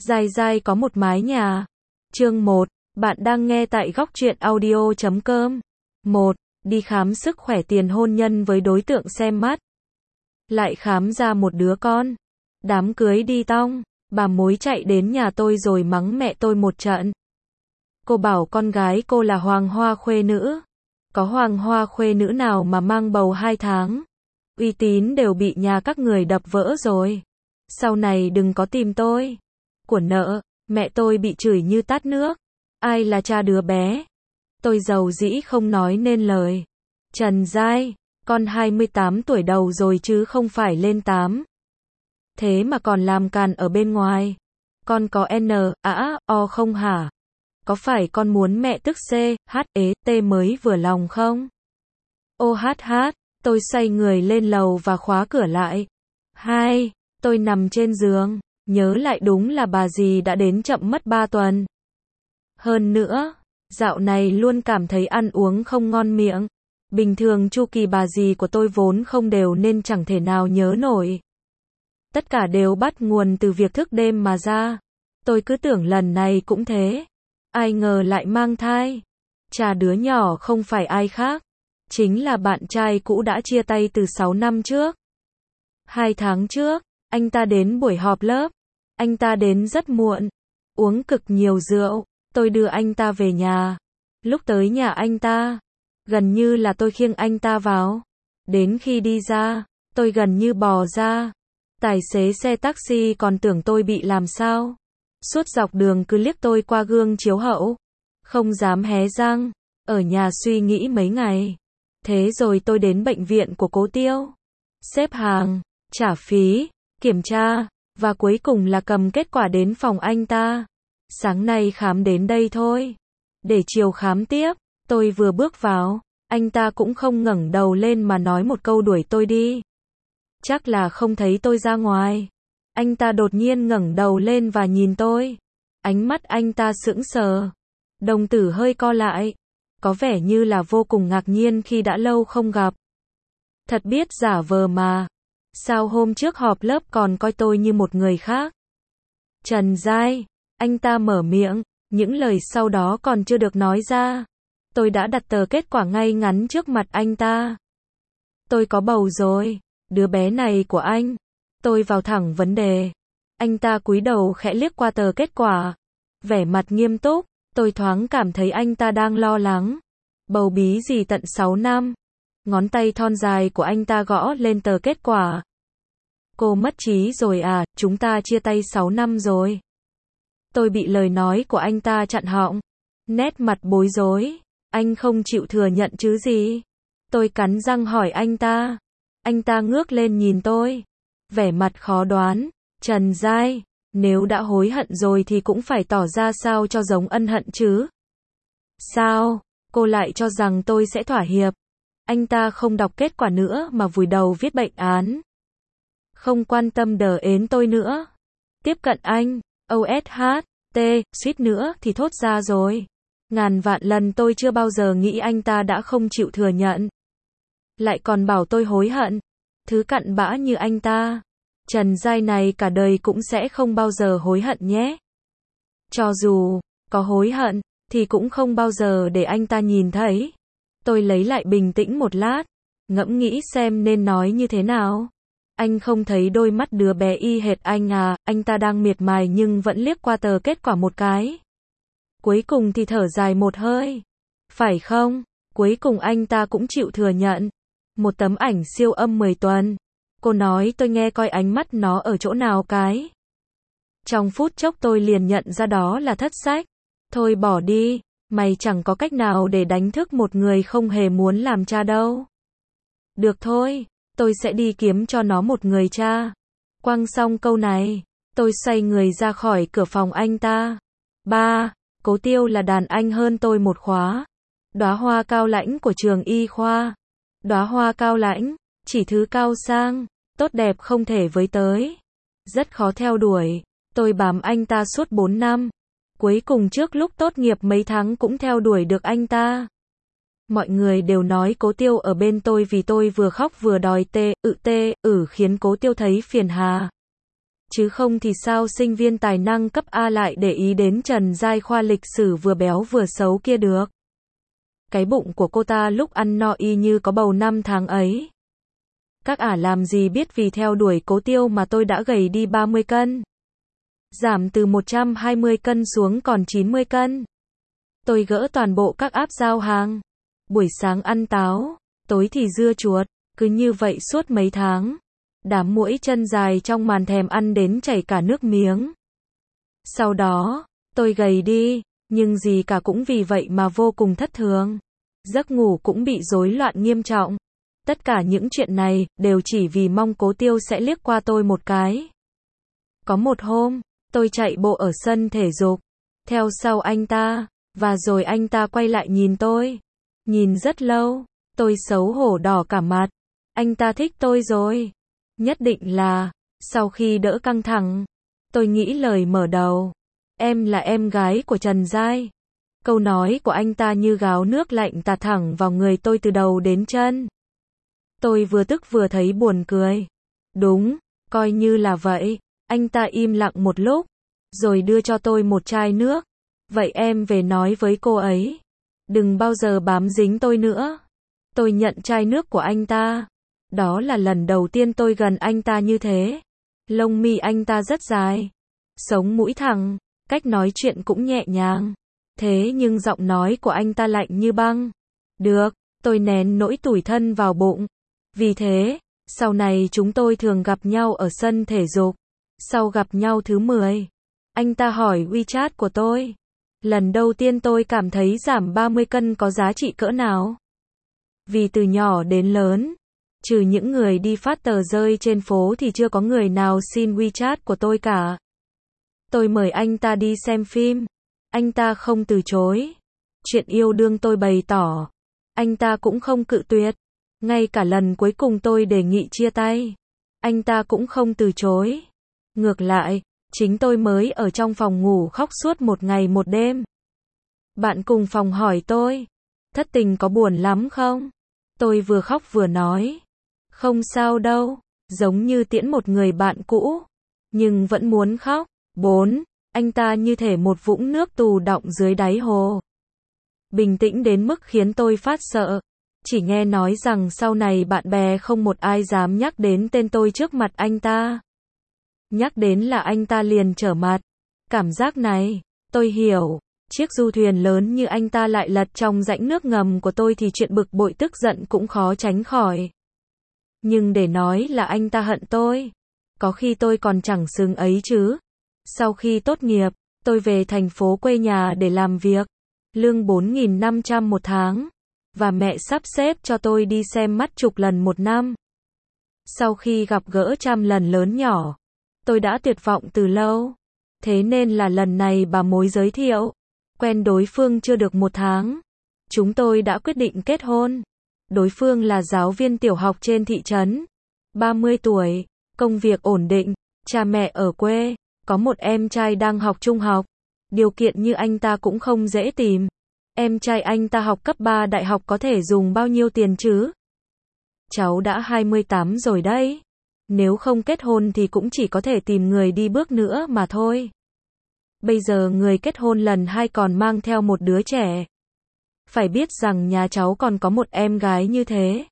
Giai Giai có một mái nhà. Chương 1, bạn đang nghe tại góc truyện audio.com. 1. Đi khám sức khỏe tiền hôn nhân với đối tượng xem mắt. Lại khám ra một đứa con. Đám cưới đi tong, bà mối chạy đến nhà tôi rồi mắng mẹ tôi một trận. Cô bảo con gái cô là hoàng hoa khuê nữ. Có hoàng hoa khuê nữ nào mà mang bầu 2 tháng. Uy tín đều bị nhà các người đập vỡ rồi. Sau này đừng có tìm tôi. Của nợ, mẹ tôi bị chửi như tát nước. Ai là cha đứa bé? Tôi giàu dĩ không nói nên lời. Trần Giai, con 28 tuổi đầu rồi chứ không phải lên 8. Thế mà còn làm càn ở bên ngoài. Con có o không hả? Có phải con muốn mẹ tức t mới vừa lòng không? Tôi xoay người lên lầu và khóa cửa lại. Tôi nằm trên giường, nhớ lại đúng là bà dì đã đến chậm mất 3 tuần. Hơn nữa, dạo này luôn cảm thấy ăn uống không ngon miệng. Bình thường chu kỳ bà dì của tôi vốn không đều nên chẳng thể nào nhớ nổi. Tất cả đều bắt nguồn từ việc thức đêm mà ra. Tôi cứ tưởng lần này cũng thế. Ai ngờ lại mang thai. Cha đứa nhỏ không phải ai khác. Chính là bạn trai cũ đã chia tay từ 6 năm trước. 2 tháng trước, anh ta đến buổi họp lớp. Anh ta đến rất muộn. Uống cực nhiều rượu. Tôi đưa anh ta về nhà. Lúc tới nhà anh ta, gần như là tôi khiêng anh ta vào. Đến khi đi ra, tôi gần như bò ra. Tài xế xe taxi còn tưởng tôi bị làm sao. Suốt dọc đường cứ liếc tôi qua gương chiếu hậu. Không dám hé răng. Ở nhà suy nghĩ mấy ngày. Thế rồi tôi đến bệnh viện của Cố Tiêu. Xếp hàng, trả phí, kiểm tra, và cuối cùng là cầm kết quả đến phòng anh ta. Sáng nay khám đến đây thôi. Để chiều khám tiếp. Tôi vừa bước vào, anh ta cũng không ngẩng đầu lên mà nói một câu đuổi tôi đi. Chắc là không thấy tôi ra ngoài. Anh ta đột nhiên ngẩng đầu lên và nhìn tôi. Ánh mắt anh ta sững sờ. Đồng tử hơi co lại. Có vẻ như là vô cùng ngạc nhiên khi đã lâu không gặp. Thật biết giả vờ mà. Sao hôm trước họp lớp còn coi tôi như một người khác? Trần Giai, anh ta mở miệng, những lời sau đó còn chưa được nói ra. Tôi đã đặt tờ kết quả ngay ngắn trước mặt anh ta. Tôi có bầu rồi, đứa bé này của anh. Tôi vào thẳng vấn đề. Anh ta cúi đầu khẽ liếc qua tờ kết quả. Vẻ mặt nghiêm túc, tôi thoáng cảm thấy anh ta đang lo lắng. Bầu bí gì tận 6 năm. Ngón tay thon dài của anh ta gõ lên tờ kết quả. Cô mất trí rồi à, chúng ta chia tay 6 năm rồi. Tôi bị lời nói của anh ta chặn họng. Nét mặt bối rối. Anh không chịu thừa nhận chứ gì? Tôi cắn răng hỏi anh ta. Anh ta ngước lên nhìn tôi. Vẻ mặt khó đoán. Trần Giai, nếu đã hối hận rồi thì cũng phải tỏ ra sao cho giống ân hận chứ. Sao, cô lại cho rằng tôi sẽ thỏa hiệp? Anh ta không đọc kết quả nữa mà vùi đầu viết bệnh án. Không quan tâm đờ ến tôi nữa. Tiếp cận anh, suýt nữa thì thốt ra rồi. Ngàn vạn lần tôi chưa bao giờ nghĩ anh ta đã không chịu thừa nhận. Lại còn bảo tôi hối hận. Thứ cặn bã như anh ta. Trần Giai này cả đời cũng sẽ không bao giờ hối hận nhé. Cho dù có hối hận, thì cũng không bao giờ để anh ta nhìn thấy. Tôi lấy lại bình tĩnh một lát. Ngẫm nghĩ xem nên nói như thế nào. Anh không thấy đôi mắt đứa bé y hệt anh à? Anh ta đang miệt mài nhưng vẫn liếc qua tờ kết quả một cái. Cuối cùng thì thở dài một hơi. Phải không? Cuối cùng anh ta cũng chịu thừa nhận. Một tấm ảnh siêu âm 10 tuần. Cô nói tôi nghe coi ánh mắt nó ở chỗ nào cái. Trong phút chốc tôi liền nhận ra đó là thất sách. Thôi bỏ đi, mày chẳng có cách nào để đánh thức một người không hề muốn làm cha đâu. Được thôi, tôi sẽ đi kiếm cho nó một người cha. Quăng xong câu này, tôi xoay người ra khỏi cửa phòng anh ta. Cố Tiêu là đàn anh hơn tôi một khóa. Đóa hoa cao lãnh của trường y khoa. Đóa hoa cao lãnh, chỉ thứ cao sang, tốt đẹp không thể với tới. Rất khó theo đuổi. Tôi bám anh ta suốt 4 năm. Cuối cùng trước lúc tốt nghiệp mấy tháng cũng theo đuổi được anh ta. Mọi người đều nói Cố Tiêu ở bên tôi vì tôi vừa khóc vừa đòi khiến Cố Tiêu thấy phiền hà. chứ không thì sao sinh viên tài năng cấp A lại để ý đến Trần Giai khoa lịch sử vừa béo vừa xấu kia được. Cái bụng của cô ta lúc ăn no y như có bầu 5 tháng ấy. Các ả làm gì biết vì theo đuổi Cố Tiêu mà tôi đã gầy đi 30 cân. Giảm từ 120 cân xuống còn 90 cân. Tôi gỡ toàn bộ các app giao hàng. Buổi sáng ăn táo, tối thì dưa chuột, cứ như vậy suốt mấy tháng. Đám muỗi chân dài trong màn thèm ăn đến chảy cả nước miếng. Sau đó, tôi gầy đi, nhưng gì cả cũng vì vậy mà vô cùng thất thường. Giấc ngủ cũng bị rối loạn nghiêm trọng. Tất cả những chuyện này đều chỉ vì mong Cố Tiêu sẽ liếc qua tôi một cái. Có một hôm, tôi chạy bộ ở sân thể dục, theo sau anh ta, và rồi anh ta quay lại nhìn tôi. Nhìn rất lâu, tôi xấu hổ đỏ cả mặt. Anh ta thích tôi rồi. Nhất định là, sau khi đỡ căng thẳng, tôi nghĩ lời mở đầu. Em là em gái của Trần Giai. Câu nói của anh ta như gáo nước lạnh tạt thẳng vào người tôi từ đầu đến chân. Tôi vừa tức vừa thấy buồn cười. Đúng, coi như là vậy. Anh ta im lặng một lúc, rồi đưa cho tôi một chai nước. Vậy em về nói với cô ấy, đừng bao giờ bám dính tôi nữa. Tôi nhận chai nước của anh ta. Đó là lần đầu tiên tôi gần anh ta như thế. Lông mi anh ta rất dài, sống mũi thẳng, cách nói chuyện cũng nhẹ nhàng. Thế nhưng giọng nói của anh ta lạnh như băng. Được, tôi nén nỗi tủi thân vào bụng. Vì thế, sau này chúng tôi thường gặp nhau ở sân thể dục. Sau gặp nhau thứ 10, anh ta hỏi WeChat của tôi. Lần đầu tiên tôi cảm thấy giảm 30 cân có giá trị cỡ nào. Vì từ nhỏ đến lớn, trừ những người đi phát tờ rơi trên phố thì chưa có người nào xin WeChat của tôi cả. Tôi mời anh ta đi xem phim. Anh ta không từ chối. Chuyện yêu đương tôi bày tỏ. Anh ta cũng không cự tuyệt. Ngay cả lần cuối cùng tôi đề nghị chia tay, anh ta cũng không từ chối. Ngược lại, chính tôi mới ở trong phòng ngủ khóc suốt một ngày một đêm. Bạn cùng phòng hỏi tôi, thất tình có buồn lắm không? Tôi vừa khóc vừa nói, không sao đâu, giống như tiễn một người bạn cũ, nhưng vẫn muốn khóc. 4. Anh ta như thể một vũng nước tù đọng dưới đáy hồ. Bình tĩnh đến mức khiến tôi phát sợ. Chỉ nghe nói rằng sau này bạn bè không một ai dám nhắc đến tên tôi trước mặt anh ta. Nhắc đến là anh ta liền trở mặt. Cảm giác này, tôi hiểu. Chiếc du thuyền lớn như anh ta lại lật trong rãnh nước ngầm của tôi thì chuyện bực bội tức giận cũng khó tránh khỏi. Nhưng để nói là anh ta hận tôi, có khi tôi còn chẳng xứng ấy chứ. Sau khi tốt nghiệp, tôi về thành phố quê nhà để làm việc. Lương 4.500 một tháng. Và mẹ sắp xếp cho tôi đi xem mắt chục lần một năm. Sau khi gặp gỡ trăm lần lớn nhỏ, tôi đã tuyệt vọng từ lâu. Thế nên là lần này bà mối giới thiệu. Quen đối phương chưa được một tháng, chúng tôi đã quyết định kết hôn. Đối phương là giáo viên tiểu học trên thị trấn. 30 tuổi, công việc ổn định, cha mẹ ở quê, có một em trai đang học trung học. Điều kiện như anh ta cũng không dễ tìm. Em trai anh ta học cấp 3 đại học có thể dùng bao nhiêu tiền chứ? Cháu đã 28 rồi đấy. Nếu không kết hôn thì cũng chỉ có thể tìm người đi bước nữa mà thôi. Bây giờ người kết hôn lần 2 còn mang theo một đứa trẻ. Phải biết rằng nhà cháu còn có một em gái như thế.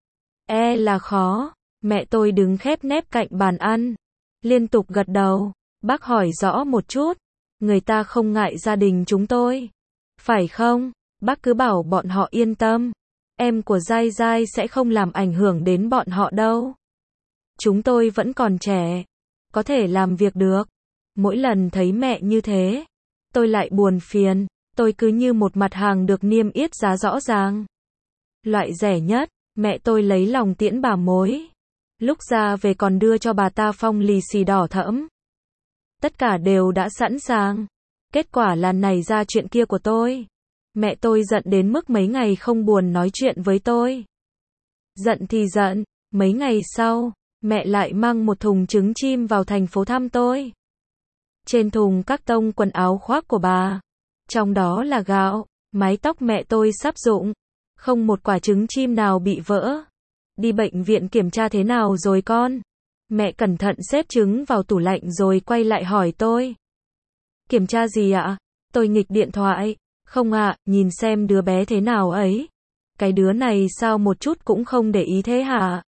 Là khó. Mẹ tôi đứng khép nép cạnh bàn ăn, liên tục gật đầu. Bác hỏi rõ một chút. Người ta không ngại gia đình chúng tôi, phải không? Bác cứ bảo bọn họ yên tâm. Em của Giai Giai sẽ không làm ảnh hưởng đến bọn họ đâu. Chúng tôi vẫn còn trẻ, có thể làm việc được. Mỗi lần thấy mẹ như thế, tôi lại buồn phiền. Tôi cứ như một mặt hàng được niêm yết giá rõ ràng. Loại rẻ nhất, mẹ tôi lấy lòng tiễn bà mối. Lúc ra về còn đưa cho bà ta phong lì xì đỏ thẫm. Tất cả đều đã sẵn sàng. Kết quả là nảy ra chuyện kia của tôi. Mẹ tôi giận đến mức mấy ngày không buồn nói chuyện với tôi. Giận thì giận, mấy ngày sau, mẹ lại mang một thùng trứng chim vào thành phố thăm tôi. Trên thùng các tông quần áo khoác của bà, trong đó là gạo, mái tóc mẹ tôi sắp rụng, không một quả trứng chim nào bị vỡ. Đi bệnh viện kiểm tra thế nào rồi con? Mẹ cẩn thận xếp trứng vào tủ lạnh rồi quay lại hỏi tôi. Kiểm tra gì ạ? Tôi nghịch điện thoại. Không ạ, nhìn xem đứa bé thế nào ấy. Cái đứa này sao một chút cũng không để ý thế hả?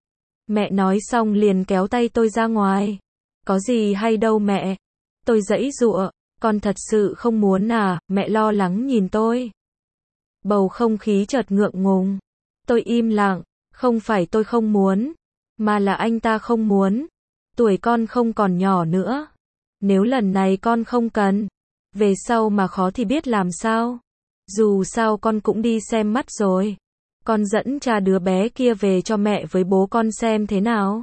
Mẹ nói xong liền kéo tay tôi ra ngoài. Có gì hay đâu mẹ. Tôi giãy giụa. Con thật sự không muốn à, mẹ lo lắng nhìn tôi. Bầu không khí chợt ngượng ngùng. Tôi im lặng, không phải tôi không muốn, mà là anh ta không muốn. Tuổi con không còn nhỏ nữa. Nếu lần này con không cần, về sau mà khó thì biết làm sao. Dù sao con cũng đi xem mắt rồi. Con dẫn cha đứa bé kia về cho mẹ với bố con xem thế nào.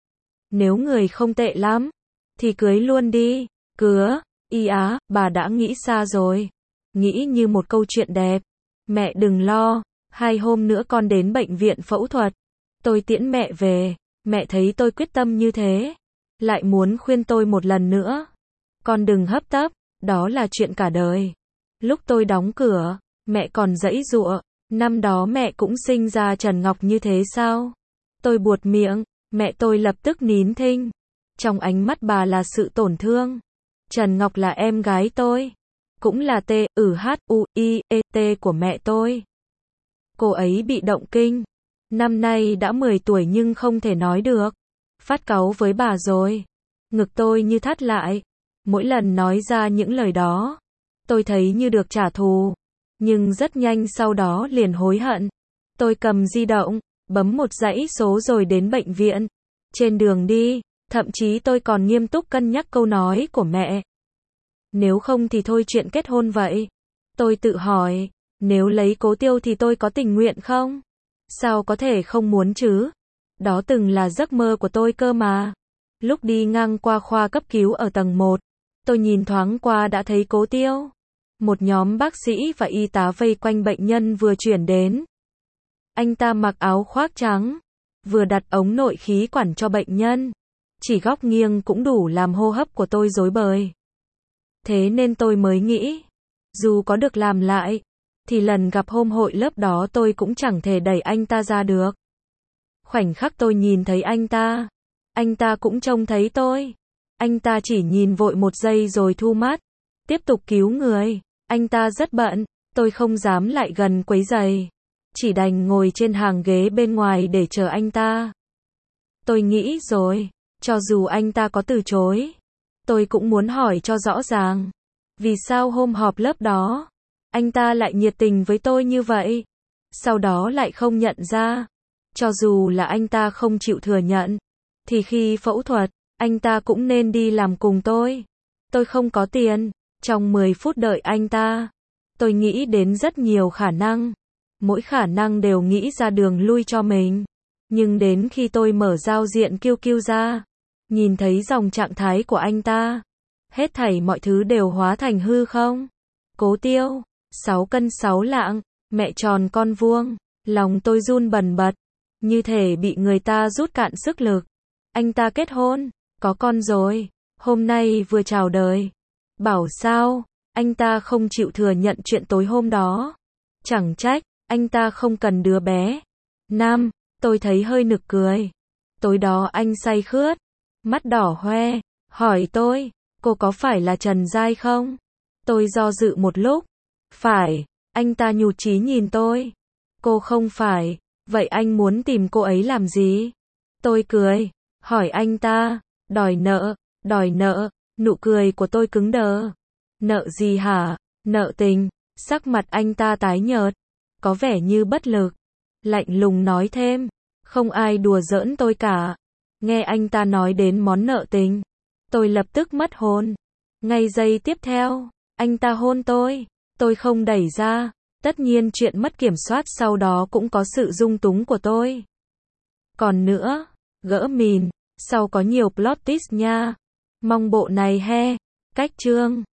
Nếu người không tệ lắm, thì cưới luôn đi. Cứa, y á, bà đã nghĩ xa rồi. Nghĩ như một câu chuyện đẹp. Mẹ đừng lo, 2 hôm nữa con đến bệnh viện phẫu thuật. Tôi tiễn mẹ về. Mẹ thấy tôi quyết tâm như thế, lại muốn khuyên tôi một lần nữa. Con đừng hấp tấp, đó là chuyện cả đời. Lúc tôi đóng cửa, mẹ còn giãy giụa. Năm đó mẹ cũng sinh ra Trần Ngọc như thế sao? Tôi buột miệng, mẹ tôi lập tức nín thinh. Trong ánh mắt bà là sự tổn thương. Trần Ngọc là em gái tôi, cũng là T-U-H-U-I-E-T của mẹ tôi. Cô ấy bị động kinh. Năm nay đã 10 tuổi nhưng không thể nói được. Phát cáu với bà rồi. Ngực tôi như thắt lại. Mỗi lần nói ra những lời đó, tôi thấy như được trả thù. Nhưng rất nhanh sau đó liền hối hận. Tôi cầm di động, bấm một dãy số rồi đến bệnh viện. Trên đường đi, thậm chí tôi còn nghiêm túc cân nhắc câu nói của mẹ. Nếu không thì thôi chuyện kết hôn vậy. Tôi tự hỏi, nếu lấy Cố Tiêu thì tôi có tình nguyện không? Sao có thể không muốn chứ? Đó từng là giấc mơ của tôi cơ mà. Lúc đi ngang qua khoa cấp cứu ở tầng 1, tôi nhìn thoáng qua đã thấy Cố Tiêu. Một nhóm bác sĩ và y tá vây quanh bệnh nhân vừa chuyển đến. Anh ta mặc áo khoác trắng, vừa đặt ống nội khí quản cho bệnh nhân. Chỉ góc nghiêng cũng đủ làm hô hấp của tôi rối bời. Thế nên tôi mới nghĩ, dù có được làm lại, thì lần gặp hôm hội lớp đó tôi cũng chẳng thể đẩy anh ta ra được. Khoảnh khắc tôi nhìn thấy anh ta cũng trông thấy tôi. Anh ta chỉ nhìn vội một giây rồi thu mắt, tiếp tục cứu người. Anh ta rất bận, tôi không dám lại gần quấy rầy, chỉ đành ngồi trên hàng ghế bên ngoài để chờ anh ta. Tôi nghĩ rồi, cho dù anh ta có từ chối, tôi cũng muốn hỏi cho rõ ràng. Vì sao hôm họp lớp đó, anh ta lại nhiệt tình với tôi như vậy, sau đó lại không nhận ra. Cho dù là anh ta không chịu thừa nhận, thì khi phẫu thuật, anh ta cũng nên đi làm cùng tôi. Tôi không có tiền. Trong 10 phút đợi anh ta, tôi nghĩ đến rất nhiều khả năng. Mỗi khả năng đều nghĩ ra đường lui cho mình. Nhưng đến khi tôi mở giao diện QQ ra, nhìn thấy dòng trạng thái của anh ta, hết thảy mọi thứ đều hóa thành hư không. Cố Tiêu, 6 cân 6 lạng, mẹ tròn con vuông. Lòng tôi run bần bật, như thể bị người ta rút cạn sức lực. Anh ta kết hôn, có con rồi, hôm nay vừa chào đời. Bảo sao, anh ta không chịu thừa nhận chuyện tối hôm đó. Chẳng trách, anh ta không cần đứa bé. Nam, tôi thấy hơi nực cười. Tối đó anh say khướt, mắt đỏ hoe, hỏi tôi, cô có phải là Trần Giai không? Tôi do dự một lúc. Phải, anh ta nhụt chí nhìn tôi. Cô không phải, vậy anh muốn tìm cô ấy làm gì? Tôi cười, hỏi anh ta, đòi nợ, nụ cười của tôi cứng đờ. Nợ gì hả? Nợ tình. Sắc mặt anh ta tái nhợt, có vẻ như bất lực. Lạnh lùng nói thêm, không ai đùa giỡn tôi cả. Nghe anh ta nói đến món nợ tình, tôi lập tức mất hồn. Ngay giây tiếp theo, anh ta hôn tôi không đẩy ra. Tất nhiên chuyện mất kiểm soát sau đó cũng có sự dung túng của tôi. Còn nữa, gỡ mìn, sau có nhiều plot twist nha. Mong bộ này he, cách chương.